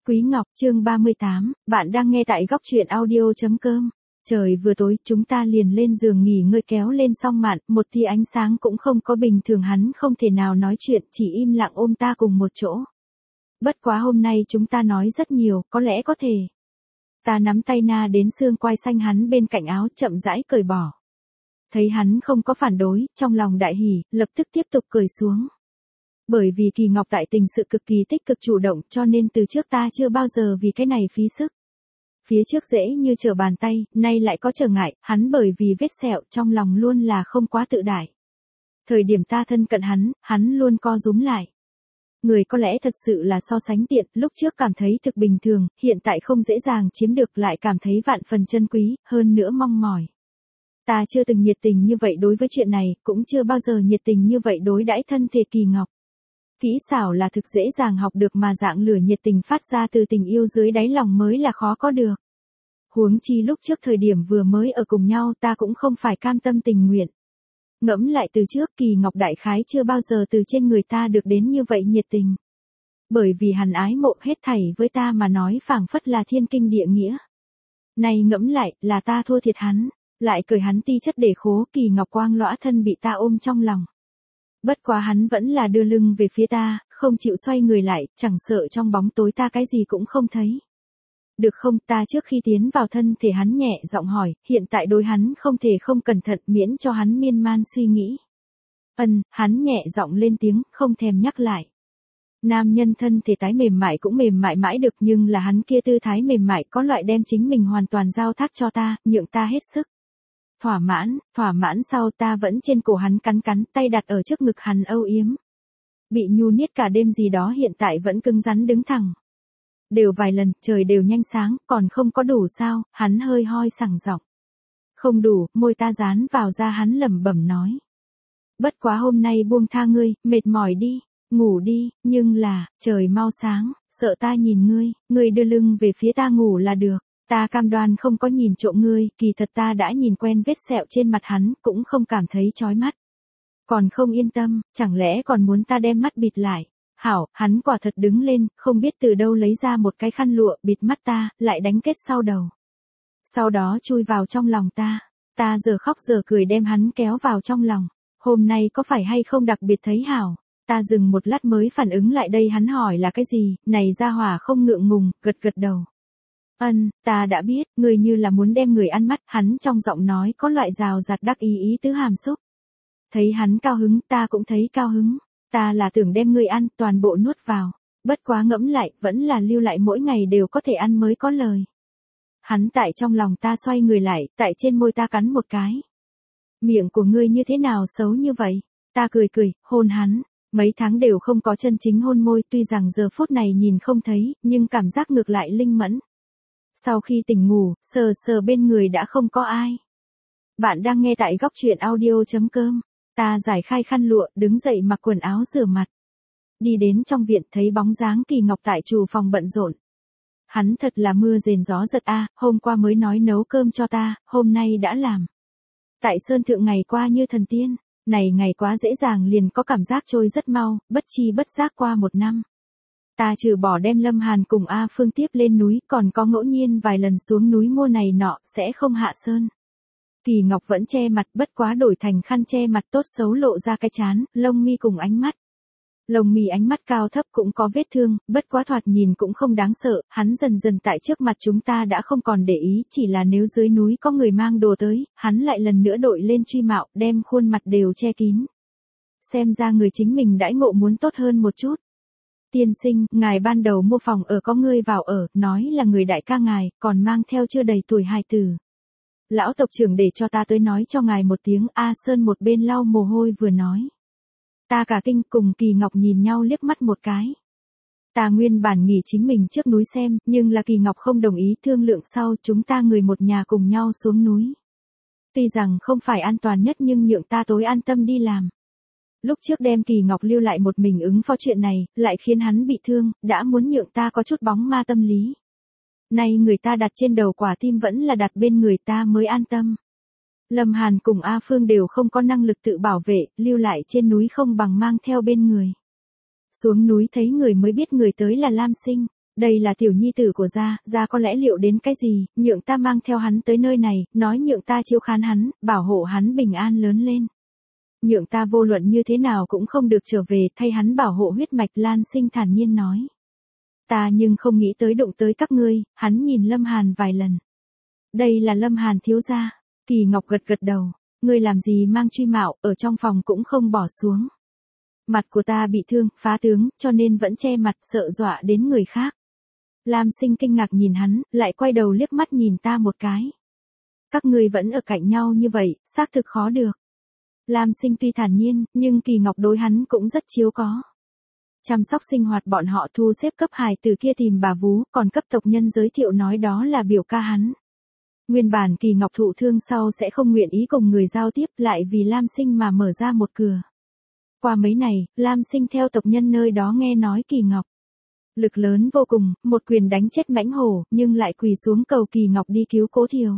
Quý Ngọc chương 38, bạn đang nghe tại góc truyện audio.com. Trời vừa tối, chúng ta liền lên giường nghỉ ngơi kéo lên song mạn, một tia ánh sáng cũng không có bình thường hắn không thể nào nói chuyện, chỉ im lặng ôm ta cùng một chỗ. Bất quá hôm nay chúng ta nói rất nhiều, có lẽ có thể. Ta nắm tay na đến xương quai xanh hắn bên cạnh áo chậm rãi cởi bỏ. Thấy hắn không có phản đối, trong lòng đại hỉ, lập tức tiếp tục cởi xuống. Bởi vì Kỳ Ngọc tại tình sự cực kỳ tích cực chủ động cho nên từ trước ta chưa bao giờ vì cái này phí sức. Phía trước dễ như trở bàn tay, nay lại có trở ngại, hắn bởi vì vết sẹo trong lòng luôn là không quá tự đại. Thời điểm ta thân cận hắn luôn co rúm lại. Người có lẽ thật sự là so sánh tiện, lúc trước cảm thấy thực bình thường, hiện tại không dễ dàng chiếm được lại cảm thấy vạn phần chân quý, hơn nữa mong mỏi. Ta chưa từng nhiệt tình như vậy đối với chuyện này, cũng chưa bao giờ nhiệt tình như vậy đối đãi thân thể Kỳ Ngọc. Kỹ xảo là thực dễ dàng học được mà dạng lửa nhiệt tình phát ra từ tình yêu dưới đáy lòng mới là khó có được. Huống chi lúc trước thời điểm vừa mới ở cùng nhau ta cũng không phải cam tâm tình nguyện. Ngẫm lại từ trước Kỳ Ngọc đại khái chưa bao giờ từ trên người ta được đến như vậy nhiệt tình. Bởi vì hắn ái mộ hết thảy với ta mà nói phảng phất là thiên kinh địa nghĩa. Này ngẫm lại là ta thua thiệt hắn, lại cởi hắn ti chất để khố Kỳ Ngọc quang lõa thân bị ta ôm trong lòng. Bất quá hắn vẫn là đưa lưng về phía ta, không chịu xoay người lại, chẳng sợ trong bóng tối ta cái gì cũng không thấy. Được không, ta trước khi tiến vào thân thể hắn nhẹ giọng hỏi, hiện tại đối hắn không thể không cẩn thận miễn cho hắn miên man suy nghĩ. Hắn nhẹ giọng lên tiếng, không thèm nhắc lại. Nam nhân thân thể tái mềm mại cũng mềm mại mãi được nhưng là hắn kia tư thái mềm mại có loại đem chính mình hoàn toàn giao thác cho ta, nhượng ta hết sức. Thỏa mãn sau ta vẫn trên cổ hắn cắn tay đặt ở trước ngực hắn âu yếm. Bị nhu niết cả đêm gì đó hiện tại vẫn cứng rắn đứng thẳng. Đều vài lần, trời đều nhanh sáng, còn không có đủ sao, hắn hơi hoi sảng giọng. Không đủ, môi ta dán vào da hắn lẩm bẩm nói. Bất quá hôm nay buông tha ngươi, mệt mỏi đi, ngủ đi, nhưng là, trời mau sáng, sợ ta nhìn ngươi đưa lưng về phía ta ngủ là được. Ta cam đoan không có nhìn trộm ngươi, kỳ thật ta đã nhìn quen vết sẹo trên mặt hắn, cũng không cảm thấy chói mắt. Còn không yên tâm, chẳng lẽ còn muốn ta đem mắt bịt lại. Hảo, hắn quả thật đứng lên, không biết từ đâu lấy ra một cái khăn lụa bịt mắt ta, lại đánh kết sau đầu. Sau đó chui vào trong lòng ta giờ khóc giờ cười đem hắn kéo vào trong lòng. Hôm nay có phải hay không đặc biệt thấy hảo? Ta dừng một lát mới phản ứng lại đây hắn hỏi là cái gì, này ra hỏa không ngượng ngùng, gật đầu. Ta đã biết, người như là muốn đem người ăn mắt, hắn trong giọng nói có loại rào rạt đắc ý tứ hàm xúc. Thấy hắn cao hứng, ta cũng thấy cao hứng, ta là tưởng đem người ăn, toàn bộ nuốt vào, bất quá ngẫm lại, vẫn là lưu lại mỗi ngày đều có thể ăn mới có lời. Hắn tại trong lòng ta xoay người lại, tại trên môi ta cắn một cái. Miệng của ngươi như thế nào xấu như vậy? Ta cười, hôn hắn. Mấy tháng đều không có chân chính hôn môi, tuy rằng giờ phút này nhìn không thấy, nhưng cảm giác ngược lại linh mẫn. Sau khi tỉnh ngủ, sờ bên người đã không có ai. Bạn đang nghe tại góc truyện audio.com. Ta giải khai khăn lụa, đứng dậy mặc quần áo rửa mặt. Đi đến trong viện thấy bóng dáng Kỳ Ngọc tại chủ phòng bận rộn. Hắn thật là mưa rền gió giật hôm qua mới nói nấu cơm cho ta, hôm nay đã làm. Tại Sơn Thượng ngày qua như thần tiên, này ngày quá dễ dàng liền có cảm giác trôi rất mau, bất chi bất giác qua một năm. Ta trừ bỏ đem Lâm Hàn cùng A Phương tiếp lên núi, còn có ngẫu nhiên vài lần xuống núi mua này nọ, sẽ không hạ sơn. Kỳ Ngọc vẫn che mặt, bất quá đổi thành khăn che mặt tốt xấu lộ ra cái trán, lông mi cùng ánh mắt. Lông mi ánh mắt cao thấp cũng có vết thương, bất quá thoạt nhìn cũng không đáng sợ, hắn dần dần tại trước mặt chúng ta đã không còn để ý, chỉ là nếu dưới núi có người mang đồ tới, hắn lại lần nữa đội lên truy mạo, đem khuôn mặt đều che kín. Xem ra người chính mình đãi ngộ muốn tốt hơn một chút. Tiên sinh, ngài ban đầu mua phòng ở có ngươi vào ở, nói là người đại ca ngài, còn mang theo chưa đầy tuổi hài tử. Lão tộc trưởng để cho ta tới nói cho ngài một tiếng, A Sơn một bên lau mồ hôi vừa nói. Ta cả kinh cùng Kỳ Ngọc nhìn nhau liếc mắt một cái. Ta nguyên bản nghỉ chính mình trước núi xem, nhưng là Kỳ Ngọc không đồng ý thương lượng sau chúng ta người một nhà cùng nhau xuống núi. Tuy rằng không phải an toàn nhất nhưng nhượng ta tối an tâm đi làm. Lúc trước đem Kỳ Ngọc lưu lại một mình ứng phó chuyện này, lại khiến hắn bị thương, đã muốn nhượng ta có chút bóng ma tâm lý. Nay người ta đặt trên đầu quả tim vẫn là đặt bên người ta mới an tâm. Lâm Hàn cùng A Phương đều không có năng lực tự bảo vệ, lưu lại trên núi không bằng mang theo bên người. Xuống núi thấy người mới biết người tới là Lam Sinh, Đây là tiểu nhi tử của gia, gia có lẽ liệu đến cái gì, nhượng ta mang theo hắn tới nơi này, nói nhượng ta chiếu khán hắn, bảo hộ hắn bình an lớn lên. Nhượng ta vô luận như thế nào cũng không được trở về, thay hắn bảo hộ huyết mạch. Lan Sinh thản nhiên nói. Ta nhưng không nghĩ tới đụng tới các ngươi. Hắn nhìn Lâm Hàn vài lần. Đây là Lâm Hàn thiếu gia. Kỳ Ngọc gật gật đầu. Ngươi làm gì mang truy mạo, ở trong phòng cũng không bỏ xuống. Mặt của ta bị thương, phá tướng, cho nên vẫn che mặt, sợ dọa đến người khác. Lam Sinh kinh ngạc nhìn hắn, lại quay đầu liếc mắt nhìn ta một cái. Các ngươi vẫn ở cạnh nhau như vậy, xác thực khó được. Lam Sinh tuy thản nhiên, nhưng Kỳ Ngọc đối hắn cũng rất chiếu có. Chăm sóc sinh hoạt bọn họ, thu xếp cấp hài từ kia tìm bà vú, còn cấp tộc nhân giới thiệu nói đó là biểu ca hắn. Nguyên bản Kỳ Ngọc thụ thương sau sẽ không nguyện ý cùng người giao tiếp, lại vì Lam Sinh mà mở ra một cửa. Qua mấy ngày, Lam Sinh theo tộc nhân nơi đó nghe nói Kỳ Ngọc. Lực lớn vô cùng, một quyền đánh chết mãnh hổ, nhưng lại quỳ xuống cầu Kỳ Ngọc đi cứu Cố Thiều.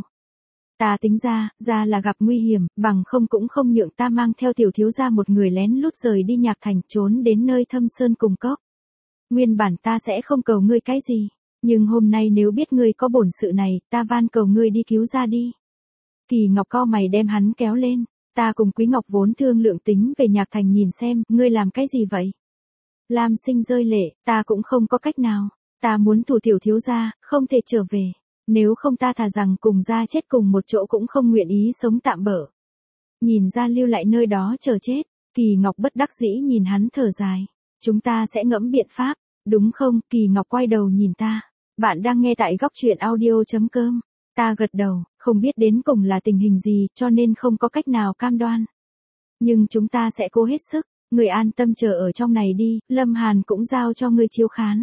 Ta tính ra là gặp nguy hiểm, bằng không cũng không nhượng ta mang theo tiểu thiếu gia một người lén lút rời đi Nhạc Thành, trốn đến nơi thâm sơn cùng cốc. Nguyên bản ta sẽ không cầu ngươi cái gì, nhưng hôm nay nếu biết ngươi có bổn sự này, ta van cầu ngươi đi cứu ra đi. Kỳ Ngọc cau mày đem hắn kéo lên, ta cùng Quý Ngọc vốn thương lượng tính về Nhạc Thành nhìn xem, ngươi làm cái gì vậy? Lam Sinh rơi lệ, ta cũng không có cách nào, ta muốn thủ tiểu thiếu gia, không thể trở về. Nếu không ta thà rằng cùng gia chết cùng một chỗ cũng không nguyện ý sống tạm bỡ. Nhìn ra lưu lại nơi đó chờ chết, Kỳ Ngọc bất đắc dĩ nhìn hắn thở dài. Chúng ta sẽ ngẫm biện pháp, đúng không? Kỳ Ngọc quay đầu nhìn ta. Bạn đang nghe tại góc truyện audio.com. Ta gật đầu, không biết đến cùng là tình hình gì, cho nên không có cách nào cam đoan. Nhưng chúng ta sẽ cố hết sức, người an tâm chờ ở trong này đi, Lâm Hàn cũng giao cho ngươi chiếu khán.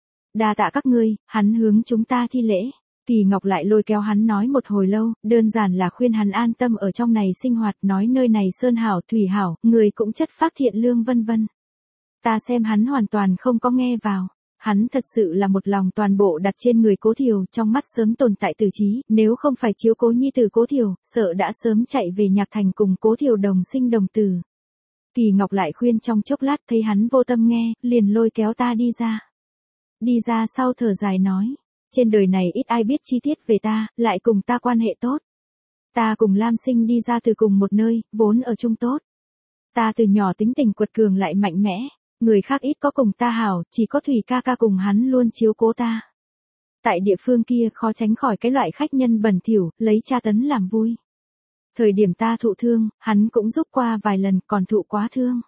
Đa tạ các ngươi, hắn hướng chúng ta thi lễ. Kỳ Ngọc lại lôi kéo hắn nói một hồi lâu, đơn giản là khuyên hắn an tâm ở trong này sinh hoạt, nói nơi này sơn hảo, thủy hảo, người cũng chất phác thiện lương vân vân. Ta xem hắn hoàn toàn không có nghe vào. Hắn thật sự là một lòng toàn bộ đặt trên người Cố Thiều, trong mắt sớm tồn tại tử trí, nếu không phải chiếu cố nhi tử Cố Thiều, sợ đã sớm chạy về Nhạc Thành cùng Cố Thiều đồng sinh đồng tử. Kỳ Ngọc lại khuyên trong chốc lát, thấy hắn vô tâm nghe, liền lôi kéo ta đi ra. Đi ra sau thở dài nói. Trên đời này ít ai biết chi tiết về ta, lại cùng ta quan hệ tốt. Ta cùng Lam Sinh đi ra từ cùng một nơi, vốn ở chung tốt. Ta từ nhỏ tính tình quật cường lại mạnh mẽ, người khác ít có cùng ta hảo, chỉ có Thủy ca ca cùng hắn luôn chiếu cố ta. Tại địa phương kia khó tránh khỏi cái loại khách nhân bẩn thỉu, lấy tra tấn làm vui. Thời điểm ta thụ thương, hắn cũng giúp qua vài lần, còn thụ quá thương.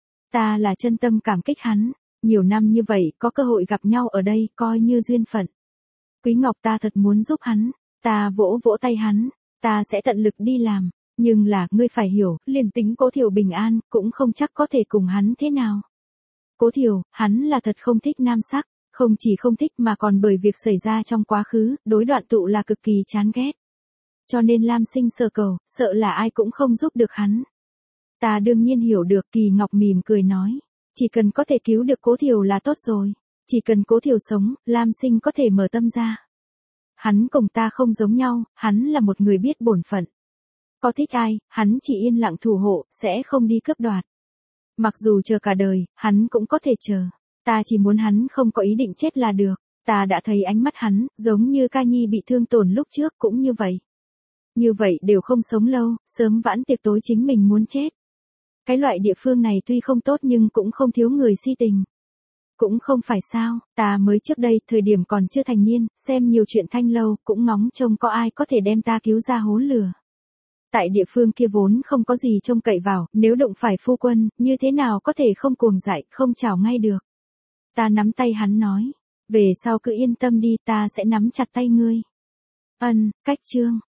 Ta là chân tâm cảm kích hắn, nhiều năm như vậy, có cơ hội gặp nhau ở đây, coi như duyên phận. Quý Ngọc ta thật muốn giúp hắn, ta vỗ vỗ tay hắn, ta sẽ tận lực đi làm, nhưng là, ngươi phải hiểu, liền tính Cố Thiều bình an, cũng không chắc có thể cùng hắn thế nào. Cố Thiều, hắn là thật không thích nam sắc, không chỉ không thích mà còn bởi việc xảy ra trong quá khứ, đối đoạn tụ là cực kỳ chán ghét. Cho nên Lam Sinh sợ cầu, sợ là ai cũng không giúp được hắn. Ta đương nhiên hiểu được. Kỳ Ngọc mỉm cười nói, chỉ cần có thể cứu được Cố Thiều là tốt rồi. Chỉ cần Cố Thiều sống, Lam Sinh có thể mở tâm ra. Hắn cùng ta không giống nhau, hắn là một người biết bổn phận. Có thích ai, hắn chỉ yên lặng thủ hộ, sẽ không đi cướp đoạt. Mặc dù chờ cả đời, hắn cũng có thể chờ. Ta chỉ muốn hắn không có ý định chết là được. Ta đã thấy ánh mắt hắn, giống như Ca Nhi bị thương tổn lúc trước cũng như vậy. Như vậy đều không sống lâu, sớm vãn tiệc tối chính mình muốn chết. Cái loại địa phương này tuy không tốt nhưng cũng không thiếu người si tình. Cũng không phải sao, ta mới trước đây, thời điểm còn chưa thành niên, xem nhiều chuyện thanh lâu, cũng ngóng trông có ai có thể đem ta cứu ra hố lửa. Tại địa phương kia vốn không có gì trông cậy vào, nếu đụng phải phu quân, như thế nào có thể không cuồng dại, không chào ngay được. Ta nắm tay hắn nói, về sau cứ yên tâm đi, ta sẽ nắm chặt tay ngươi. Cách chương.